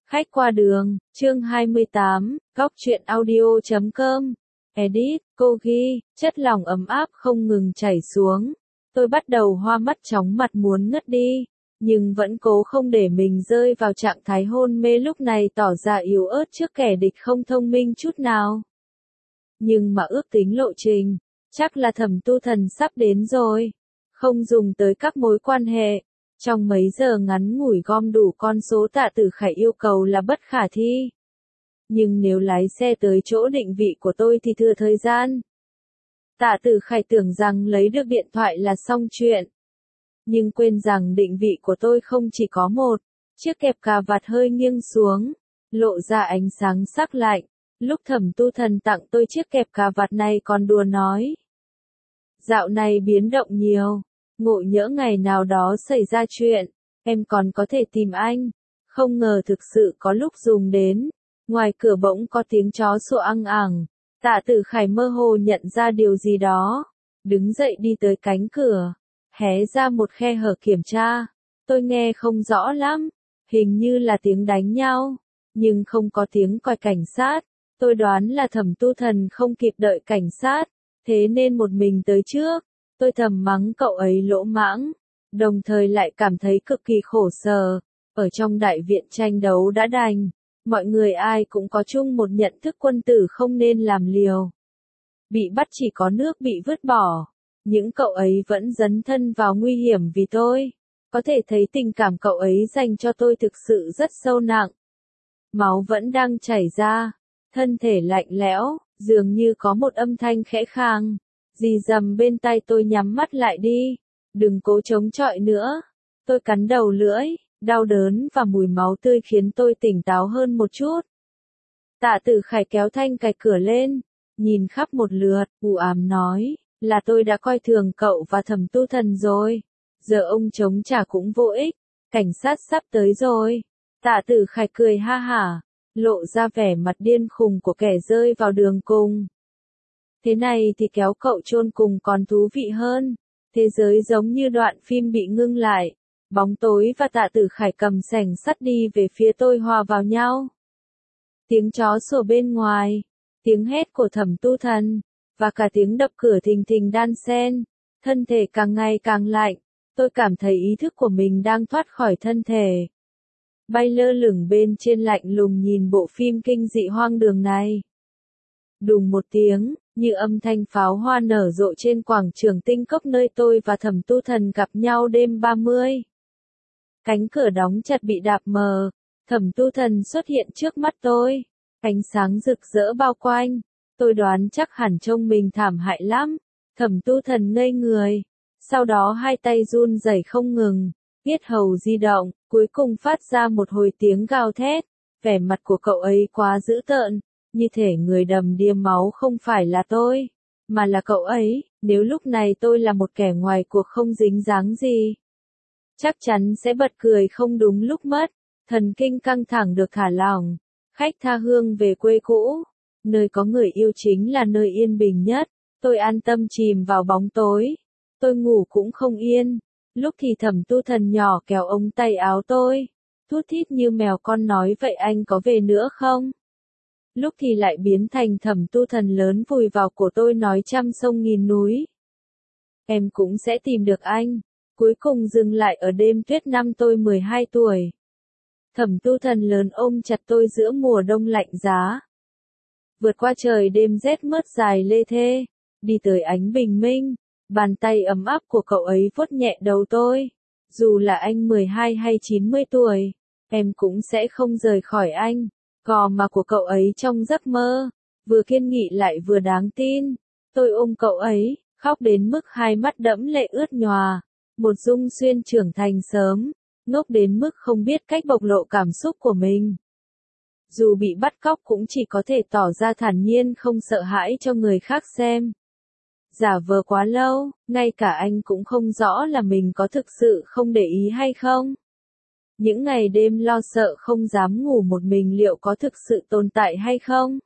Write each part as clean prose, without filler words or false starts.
Khách qua đường, chương 28, góc truyện audio.com. Edit, cô ghi, chất lỏng ấm áp không ngừng chảy xuống. Tôi bắt đầu hoa mắt chóng mặt muốn ngất đi, nhưng vẫn cố không để mình rơi vào trạng thái hôn mê lúc này tỏ ra yếu ớt trước kẻ địch không thông minh chút nào. Nhưng mà ước tính lộ trình, chắc là Thẩm Tu Thần sắp đến rồi. Không dùng tới các mối quan hệ. Trong mấy giờ ngắn ngủi gom đủ con số Tạ Tử Khải yêu cầu là bất khả thi. Nhưng nếu lái xe tới chỗ định vị của tôi thì thừa thời gian. Tạ Tử Khải tưởng rằng lấy được điện thoại là xong chuyện. Nhưng quên rằng định vị của tôi không chỉ có một. Chiếc kẹp cà vạt hơi nghiêng xuống, lộ ra ánh sáng sắc lạnh. Lúc Thẩm Tu Thần tặng tôi chiếc kẹp cà vạt này còn đùa nói. Dạo này biến động nhiều. Ngộ nhỡ ngày nào đó xảy ra chuyện, em còn có thể tìm anh. Không ngờ thực sự có lúc dùng đến. Ngoài cửa bỗng có tiếng chó sủa ăng ẳng. Tạ Tử Khải mơ hồ nhận ra điều gì đó. Đứng dậy đi tới cánh cửa. Hé ra một khe hở kiểm tra. Tôi nghe không rõ lắm. Hình như là tiếng đánh nhau. Nhưng không có tiếng còi cảnh sát. Tôi đoán là Thẩm Tu Thần không kịp đợi cảnh sát. Thế nên một mình tới trước. Tôi thầm mắng cậu ấy lỗ mãng, đồng thời lại cảm thấy cực kỳ khổ sở. Ở trong đại viện tranh đấu đã đành, mọi người ai cũng có chung một nhận thức quân tử không nên làm liều. Bị bắt chỉ có nước bị vứt bỏ, những cậu ấy vẫn dấn thân vào nguy hiểm vì tôi. Có thể thấy tình cảm cậu ấy dành cho tôi thực sự rất sâu nặng. Máu vẫn đang chảy ra, thân thể lạnh lẽo, dường như có một âm thanh khẽ khàng. Dì dầm bên tai tôi nhắm mắt lại đi, đừng cố chống chọi nữa. Tôi cắn đầu lưỡi, đau đớn và mùi máu tươi khiến tôi tỉnh táo hơn một chút. Tạ Tử Khải kéo thanh cài cửa lên, nhìn khắp một lượt, u ám nói, là tôi đã coi thường cậu và Thẩm Tu Thần rồi. Giờ ông chống trả cũng vô ích, cảnh sát sắp tới rồi. Tạ Tử Khải cười ha hả, lộ ra vẻ mặt điên khùng của kẻ rơi vào đường cùng. Thế này thì kéo cậu chôn cùng còn thú vị hơn. Thế giới giống như đoạn phim bị ngưng lại. Bóng tối và Tạ Tử Khải cầm xẻng sắt đi về phía tôi hòa vào nhau. Tiếng chó sủa bên ngoài, tiếng hét của Thẩm Tu Thần, và cả tiếng đập cửa thình thình đan xen. Thân thể càng ngày càng lạnh, tôi cảm thấy ý thức của mình đang thoát khỏi thân thể. Bay lơ lửng bên trên lạnh lùng nhìn bộ phim kinh dị hoang đường này. Đùng một tiếng, như âm thanh pháo hoa nở rộ trên quảng trường Tinh Cốc nơi tôi và Thẩm Tu Thần gặp nhau đêm 30. Cánh cửa đóng chặt bị đạp mờ, Thẩm Tu Thần xuất hiện trước mắt tôi. Ánh sáng rực rỡ bao quanh, tôi đoán chắc hẳn trông mình thảm hại lắm. Thẩm Tu Thần ngây người, sau đó hai tay run rẩy không ngừng, yết hầu di động, cuối cùng phát ra một hồi tiếng gào thét. Vẻ mặt của cậu ấy quá dữ tợn. Như thể người đầm đìa máu không phải là tôi, mà là cậu ấy. Nếu lúc này tôi là một kẻ ngoài cuộc không dính dáng gì, chắc chắn sẽ bật cười không đúng lúc mất. Thần kinh căng thẳng được thả lỏng, khách tha hương về quê cũ. Nơi có người yêu chính là nơi yên bình nhất. Tôi an tâm chìm vào bóng tối. Tôi ngủ cũng không yên. Lúc thì Thẩm Tu Thần nhỏ kéo ống tay áo tôi, thút thít như mèo con nói vậy anh có về nữa không? Lúc thì lại biến thành Thẩm Tu Thần lớn vùi vào cổ tôi nói trăm sông nghìn núi. Em cũng sẽ tìm được anh. Cuối cùng dừng lại ở đêm tuyết năm tôi 12 tuổi. Thẩm Tu Thần lớn ôm chặt tôi giữa mùa đông lạnh giá. Vượt qua trời đêm rét mướt dài lê thê, đi tới ánh bình minh, bàn tay ấm áp của cậu ấy vuốt nhẹ đầu tôi. Dù là anh 12 hay 90 tuổi, em cũng sẽ không rời khỏi anh. Gò má của cậu ấy trong giấc mơ, vừa kiên nghị lại vừa đáng tin. Tôi ôm cậu ấy, khóc đến mức hai mắt đẫm lệ ướt nhòa. Một Dung Xuyên trưởng thành sớm, ngốc đến mức không biết cách bộc lộ cảm xúc của mình. Dù bị bắt cóc cũng chỉ có thể tỏ ra thản nhiên không sợ hãi cho người khác xem. Giả vờ quá lâu, ngay cả anh cũng không rõ là mình có thực sự không để ý hay không. Những ngày đêm lo sợ không dám ngủ một mình liệu có thực sự tồn tại hay không?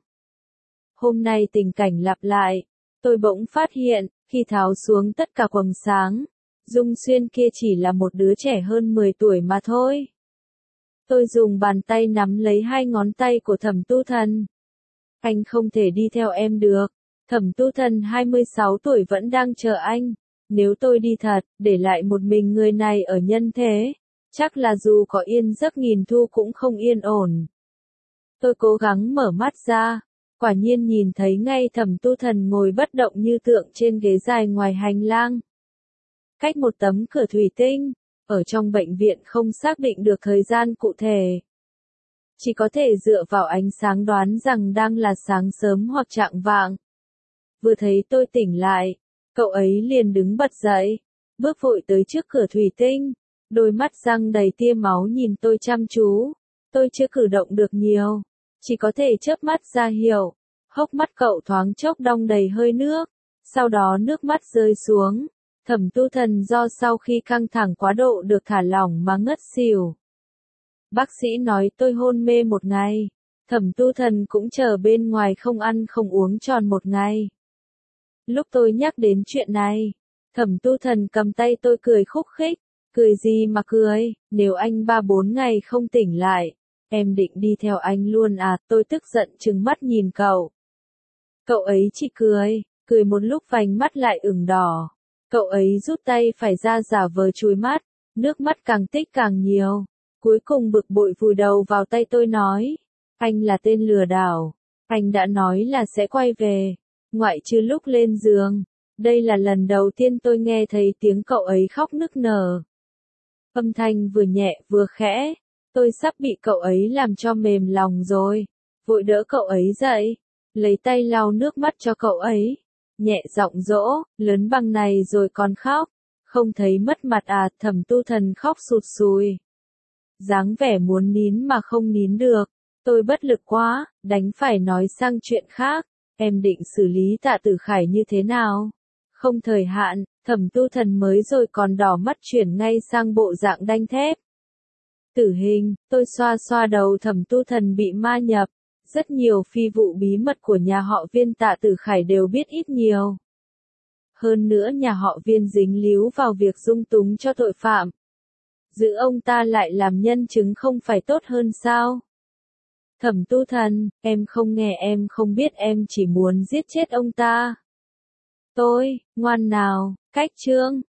Hôm nay tình cảnh lặp lại, tôi bỗng phát hiện, khi tháo xuống tất cả quầng sáng, Dung Xuyên kia chỉ là một đứa trẻ hơn 10 tuổi mà thôi. Tôi dùng bàn tay nắm lấy hai ngón tay của Thẩm Tu Thần. Anh không thể đi theo em được. Thẩm Tu Thần 26 tuổi vẫn đang chờ anh. Nếu tôi đi thật, để lại một mình người này ở nhân thế, chắc là dù có yên giấc nghìn thu cũng không yên ổn. Tôi cố gắng mở mắt ra, quả nhiên nhìn thấy ngay Thẩm Tu Thần ngồi bất động như tượng trên ghế dài ngoài hành lang. Cách một tấm cửa thủy tinh, ở trong bệnh viện không xác định được thời gian cụ thể. Chỉ có thể dựa vào ánh sáng đoán rằng đang là sáng sớm hoặc chạng vạng. Vừa thấy tôi tỉnh lại, cậu ấy liền đứng bật dậy, bước vội tới trước cửa thủy tinh, đôi mắt răng đầy tia máu nhìn tôi chăm chú. Tôi chưa cử động được nhiều, chỉ có thể chớp mắt ra hiệu. Hốc mắt cậu thoáng chốc đong đầy hơi nước, sau đó nước mắt rơi xuống. Thẩm Tu Thần do sau khi căng thẳng quá độ được thả lỏng mà ngất xỉu. Bác sĩ nói tôi hôn mê một ngày. Thẩm Tu Thần cũng chờ bên ngoài không ăn không uống tròn một ngày. Lúc tôi nhắc đến chuyện này, Thẩm Tu Thần cầm tay tôi cười khúc khích. Cười gì mà cười, nếu anh 3-4 ngày không tỉnh lại, em định đi theo anh luôn à? Tôi tức giận trừng mắt nhìn cậu. Cậu ấy chỉ cười một lúc vành mắt lại ửng đỏ. Cậu ấy rút tay phải ra giả vờ chùi mắt, nước mắt càng tích càng nhiều. Cuối cùng bực bội vùi đầu vào tay tôi nói, anh là tên lừa đảo, anh đã nói là sẽ quay về, ngoại trừ lúc lên giường. Đây là lần đầu tiên tôi nghe thấy tiếng cậu ấy khóc nức nở. Âm thanh vừa nhẹ vừa khẽ, tôi sắp bị cậu ấy làm cho mềm lòng rồi. Vội đỡ cậu ấy dậy, lấy tay lau nước mắt cho cậu ấy, nhẹ giọng dỗ, lớn bằng này rồi còn khóc, không thấy mất mặt à? Thẩm Tu Thần khóc sụt sùi, dáng vẻ muốn nín mà không nín được. Tôi bất lực quá, đành phải nói sang chuyện khác. Em định xử lý Tạ Tử Khải như thế nào? Không thời hạn. Thẩm Tu Thần mới rồi còn đỏ mắt chuyển ngay sang bộ dạng đanh thép. Tử hình. Tôi xoa xoa đầu Thẩm Tu Thần bị ma nhập. Rất nhiều phi vụ bí mật của nhà họ Viên Tạ Tử Khải đều biết ít nhiều. Hơn nữa nhà họ Viên dính líu vào việc dung túng cho tội phạm. Giữ ông ta lại làm nhân chứng không phải tốt hơn sao? Thẩm Tu Thần, em không nghe, em không biết, em chỉ muốn giết chết ông ta. Tôi, ngoan nào, cách chương.